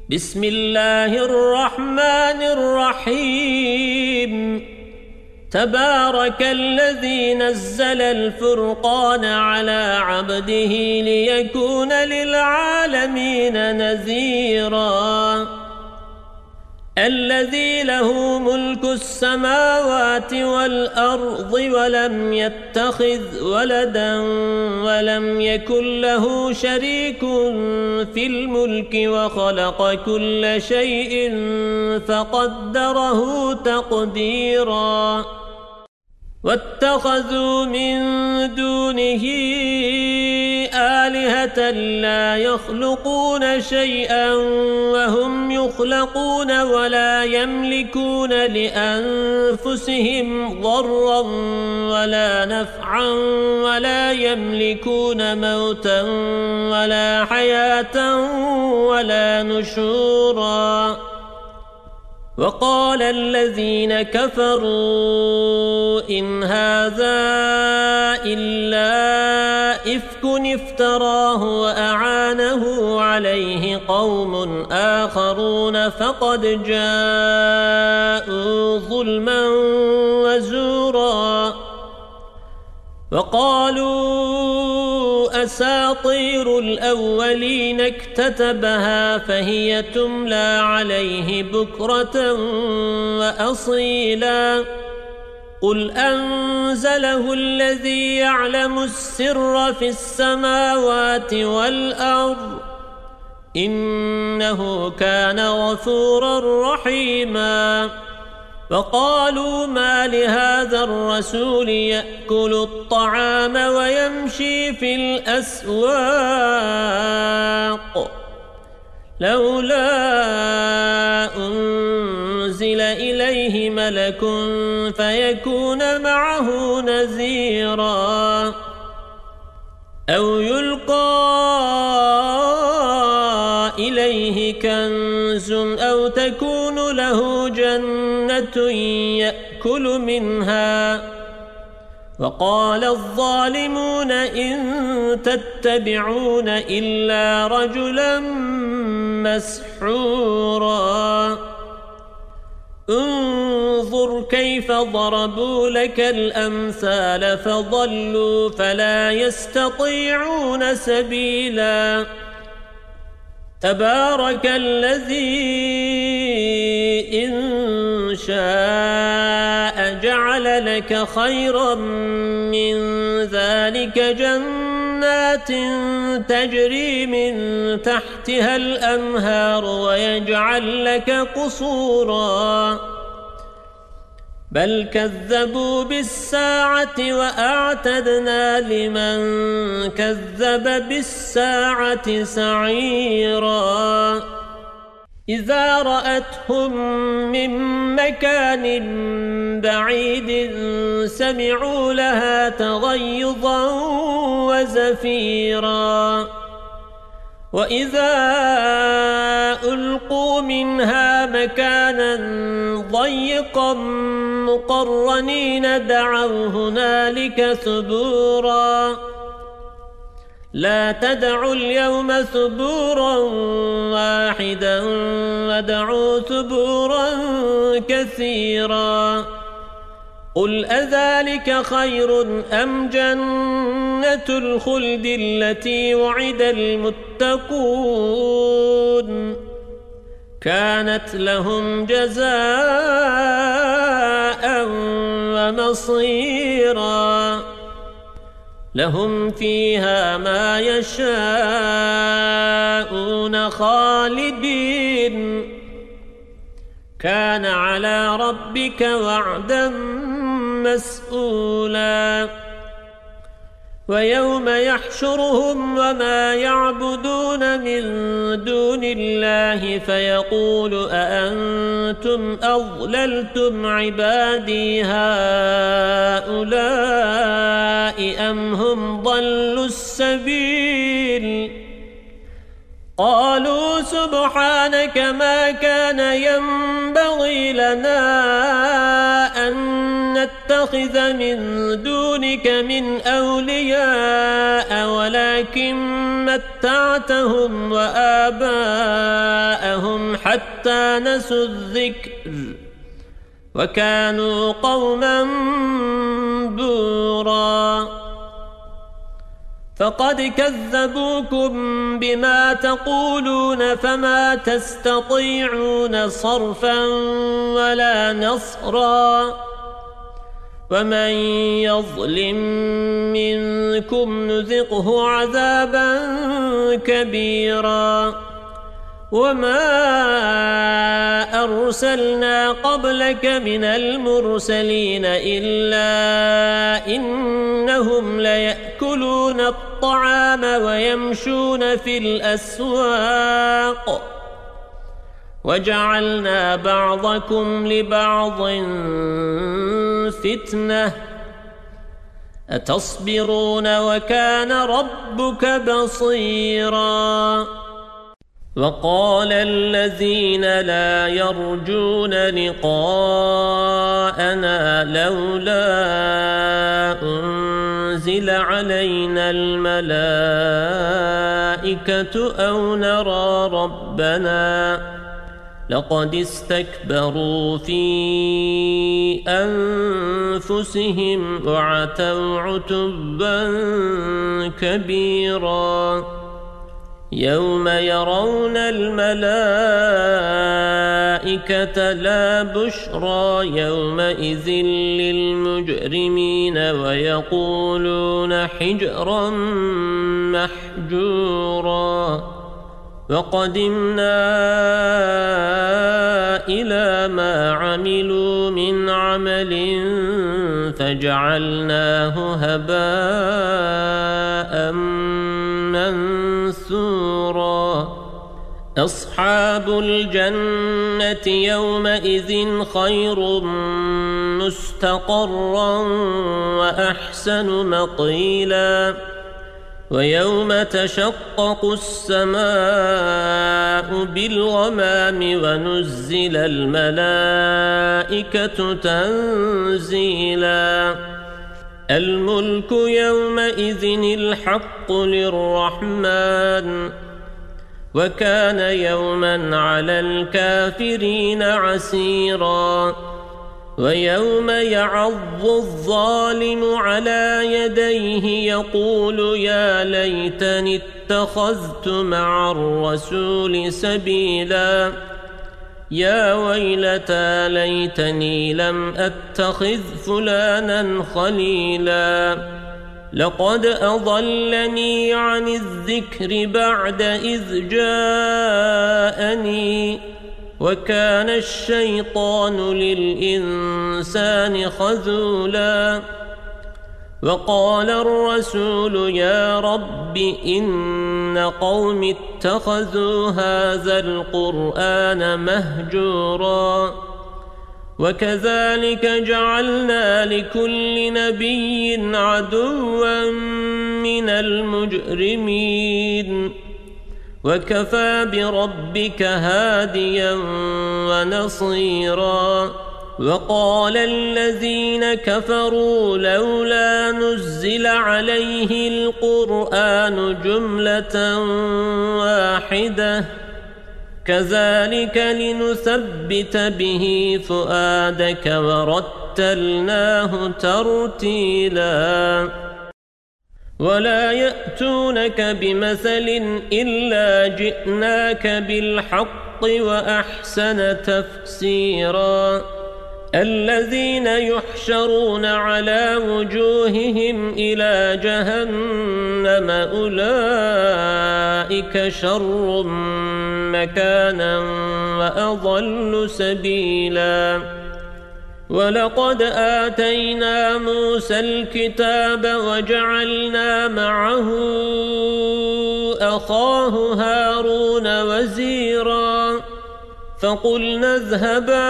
بسم الله الرحمن الرحيم تبارك الذي نزل الفرقان على عبده ليكون للعالمين نذيرا الذي له ملك السماوات والأرض ولم يتخذ ولدا ولم يكن له شريك في الملك وخلق كل شيء فقدره تقديرا واتخذوا من دونه آلهة لا يخلقون شيئا وهم يخلقون ولا يملكون لأنفسهم ضرا ولا نفعا ولا يملكون موتا ولا حياة ولا نشورا وقال الذين كفروا إن هذا إلا إفك افتراه وأعانه عليه قوم آخرون فقد جاءوا ظلما وزورا وقالوا أساطير الأولين اكتتبها فهي تملى عليه بكرة وأصيلا قل أنزله الذي يعلم السر في السماوات والأرض إنه كان غفورا رحيما وقالوا ما لهذا الرسول يأكل الطعام ويمشي في الأسواق لولا أنزل إليه ملك فيكون معه نذيرا أو يلقى إليه كنز أو تكون له جنة يأكل منها وقال الظالمون إن تتبعون إلا رجلا مسحورا انظر كيف ضربوا لك الأمثال فضلوا فلا يستطيعون سبيلا تبارك الذي إن شاء جعل لك خيرا من ذلك جنات تجري من تحتها الأنهار ويجعل لك قصورا بل كذبوا بالساعة وأعتدنا لمن كذب بالساعة سعيرا إذا رأتهم من مكان بعيد سمعوا لها تغيظا وزفيرا وإذا ألقوا منها مكانا ضيقا مقرنين دعوا هنالك ثبورا لا تدعوا اليوم ثبورا واحدا ودعوا ثبورا كثيرا قل أذلك خير أم جنة الخلد التي وعد المتقون كانت لهم جزاء ومصيرا لهم فيها ما يشاءون خالدين كان على ربك وعدا مسؤولا ويوم يحشرهم وما يعبدون من دون الله فيقول أأنتم أضللتم عبادي هؤلاء أم هم ضلوا السبيل قالوا سبحانك ما كان ينبغي لنا أن نتخذ نتخذ من دونك من أولياء ولكن متعتهم وآباءهم حتى نسوا الذكر وكانوا قوما بورا فقد كذبوكم بما تقولون فما تستطيعون صرفا ولا نصرا ومن يظلم منكم نذقه عذابا كبيرا وما أرسلنا قبلك من المرسلين إلا إنهم ليأكلون الطعام ويمشون في الأسواق وجعلنا بعضكم لبعض فتنة أتصبرون وكان ربك بصيرا وقال الذين لا يرجون لقاءنا لولا أنزل علينا الملائكة أو نرى ربنا لقد استكبروا في أنفسهم وعتوا عتبا كبيرا يوم يرون الملائكة لا بشرى يومئذ للمجرمين ويقولون حجرا محجورا وقدمنا إلى ما عملوا من عمل فجعلناه هباء منثورا أصحاب الجنة يومئذ خير مستقرا وأحسن مقيلا ويوم تشقق السماء بالغمام ونزل الملائكة تنزيلا الملك يومئذ الحق للرحمن وكان يوما على الكافرين عسيرا ويوم يعض الظالم على يديه يقول يا ليتني اتخذت مع الرسول سبيلا يا ويلتى ليتني لم أتخذ فلانا خليلا لقد أضلني عن الذكر بعد إذ جاءني وكان الشيطان للإنسان خذولا وقال الرسول يا رب إن قوم اتخذوا هذا القرآن مهجورا وكذلك جعلنا لكل نبي عدوا من المجرمين وكفى بربك هاديا ونصيرا وقال الذين كفروا لولا نزل عليه القرآن جملة واحدة كذلك لنثبت به فؤادك ورتلناه ترتيلا ولا يأتونك بمثل إلا جئناك بالحق وأحسن تفسيرا الذين يحشرون على وجوههم إلى جهنم أولئك شر مكانا وأضل سبيلا ولقد آتينا موسى الكتاب وجعلنا معه أخاه هارون وزيرا فقلنا اذهبا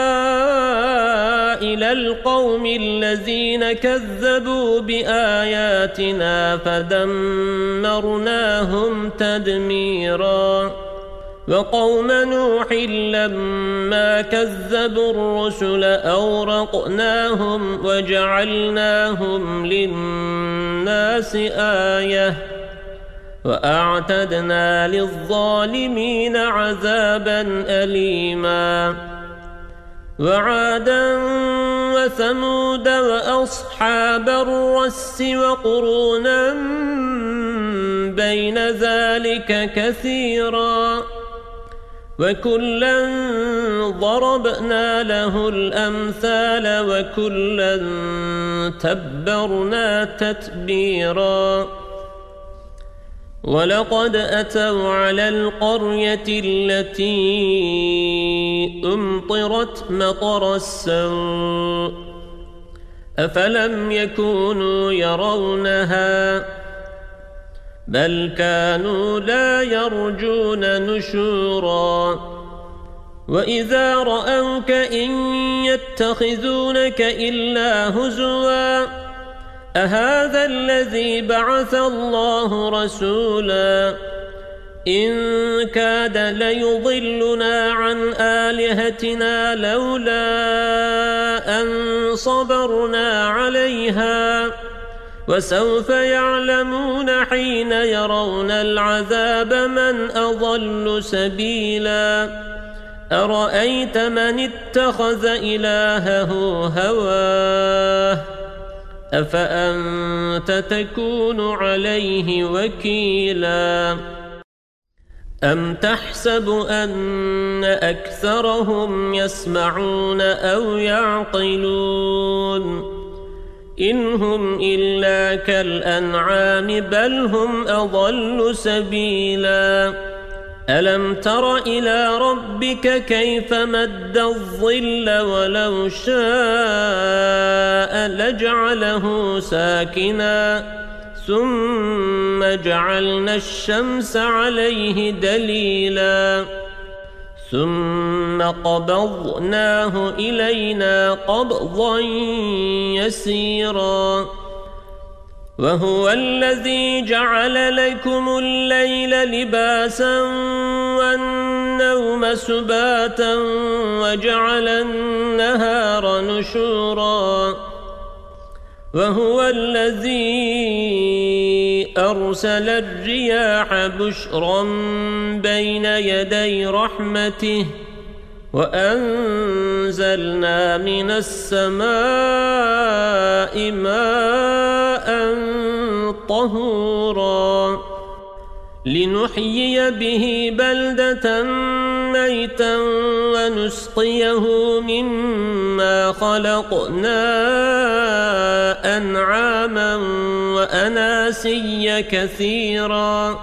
إلى القوم الذين كذبوا بآياتنا فدمرناهم تدميرا وقوم نوح لما كذبوا الرسل أورقناهم وجعلناهم للناس آية وأعتدنا للظالمين عذابا أليما وعادا وثمود وأصحاب الرس وقرونا بين ذلك كثيرا وكلا ضربنا له الأمثال وكلا تبرنا تتبيرا ولقد أتوا على القرية التي أمطرت مطر السوء أفلم يكونوا يرونها بل كانوا لا يرجون نشورا وإذا رأوك إن يتخذونك إلا هزوا أهذا الذي بعث الله رسولا إن كاد ليضلنا عن آلهتنا لولا أن صبرنا عليها وسوف يعلمون حين يرون العذاب من أضل سبيلا أرأيت من اتخذ إلهه هواه أفأنت تكون عليه وكيلا أم تحسب أن أكثرهم يسمعون أو يعقلون إن هم إلا كالأنعام بل هم أضل سبيلا ألم تر إلى ربك كيف مد الظل ولو شاء لجعله ساكنا ثم جعلنا الشمس عليه دليلا ثم قبضناه إلينا قبضا يسيرا وهو الذي جعل لكم الليل لباسا والنوم سباتا وجعل النهار نشورا وهو الذي أرسل الرياح بشرا بين يدي رحمته وأنزلنا من السماء ماء طهورا لنحيي به بلدة ميتا ونسقيه مما خلقنا أنعاما وأناسيا كثيرا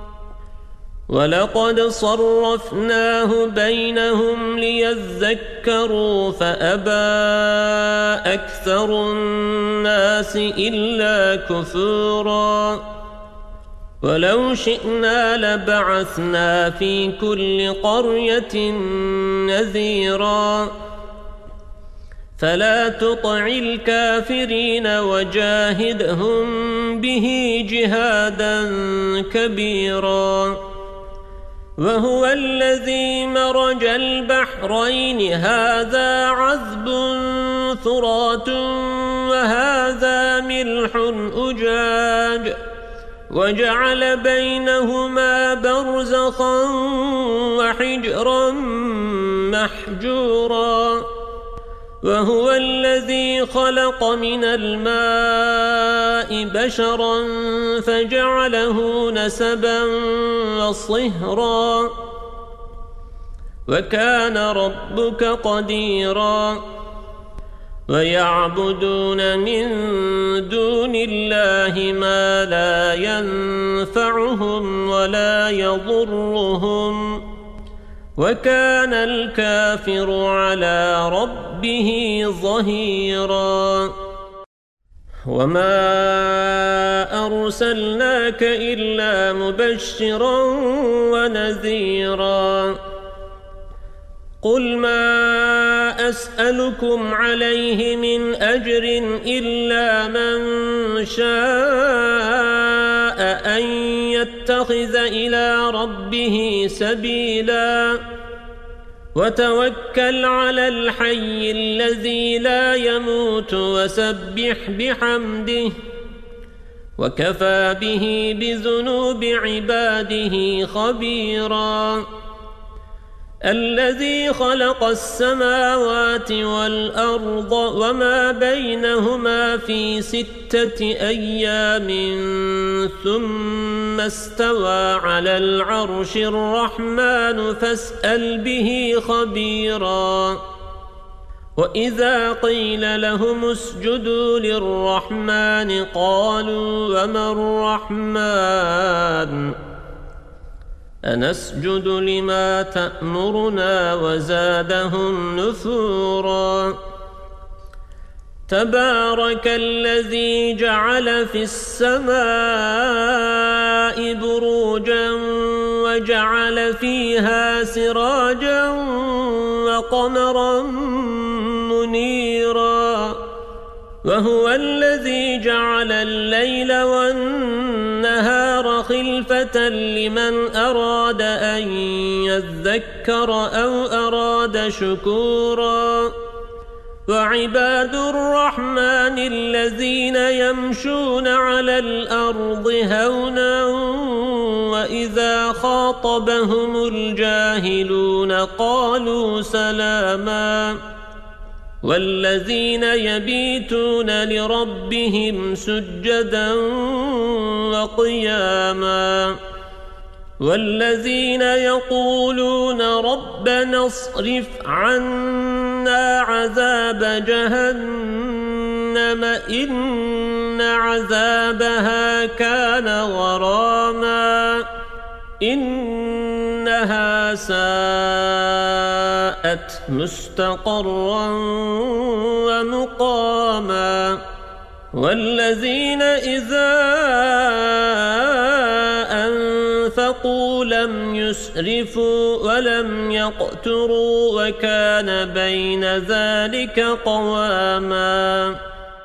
ولقد صرفناه بينهم ليذكروا فأبى أكثر الناس إلا كفورا ولو شئنا لبعثنا في كل قرية نذيرا فلا تطع الكافرين وجاهدهم به جهادا كبيرا وهو الذي مرج البحرين هذا عذب فرات وهذا ملح أجاج وجعل بينهما برزخا وحجرا محجورا وهو الذي خلق من الماء بشرا فجعله نسبا وصهرا وكان ربك قديرا ويعبدون من دون الله ما لا ينفعهم ولا يضرهم وكان الكافر على ربه ظهيرا وما أرسلناك إلا مبشرا ونذيرا قل ما أسألكم عليه من أجر إلا من شاء أن يتخذ إلى ربه سبيلا وتوكل على الحي الذي لا يموت وسبح بحمده وكفى به بذنوب عباده خبيرا الذي خلق السماوات والأرض وما بينهما في 6 أيام ثم استوى على العرش الرحمن فاسأل به خبيرا وإذا قيل لهم اسجدوا للرحمن قالوا وما الرحمن أنسجد لما تأمرنا وزادهم نفورا تبارك الذي جعل في السماء بروجا وجعل فيها سراجا وقمرا منيرا وهو الذي جعل الليل والنهار خلفة لمن أراد أن يذكر أو أراد شكورا وعباد الرحمن الذين يمشون على الأرض هونا وإذا خاطبهم الجاهلون قالوا سلاما والذين يبيتون لربهم سجدا وقياما والذين يقولون ربنا اصرف عنا عذاب جهنم إن عذابها كان غراما إنها ساءت مستقرا ومقاما والذين إذا أنفقوا لم يسرفوا ولم يقتروا وكان بين ذلك قواما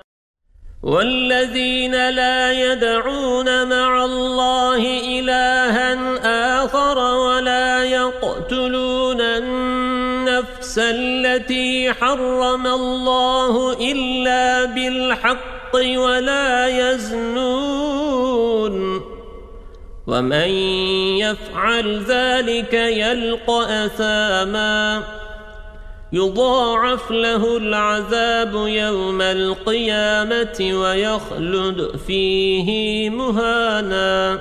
والذين لا يدعون مع الله إلها آخر ولا يقتلون النفس التي حرم الله إلا بالحق ولا يزنون ومن يفعل ذلك يلقى أثاما يضاعف له العذاب يوم القيامة ويخلد فيه مهانا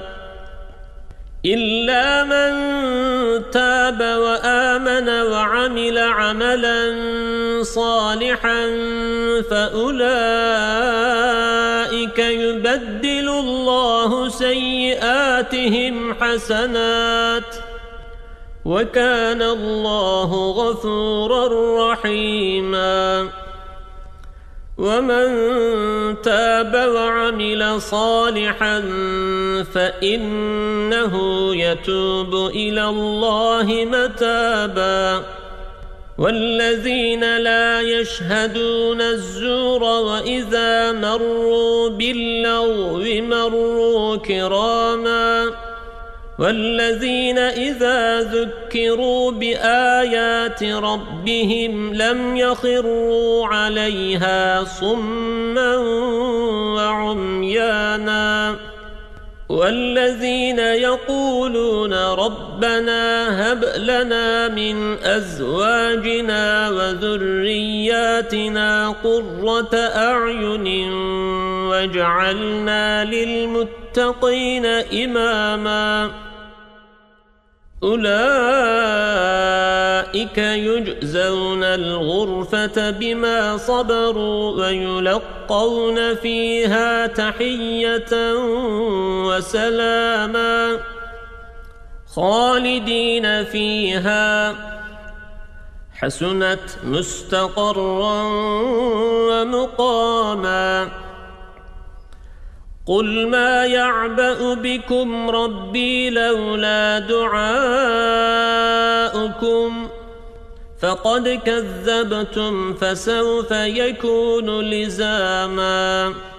إلا من تاب وآمن وعمل عملا صالحا فأولئك يبدل الله سيئاتهم حسنات وكان الله غفورا رحيما ومن تاب وعمل صالحا فإنه يتوب إلى الله متابا والذين لا يشهدون الزور وإذا مروا باللغو مروا كراما والذين إذا ذكروا بآيات ربهم لم يخروا عليها صما وعميانا والذين يقولون ربنا هب لنا من أزواجنا وذرياتنا قرة أعين واجعلنا للمتقين إماما أولئك يجزون الغرفة بما صبروا ويلقون فيها تحية وسلاما خالدين فيها حسنت مستقرا ومقاما قل ما يعبأ بكم ربي لولا دعاؤكم فقد كذبتم فسوف يكون لزاما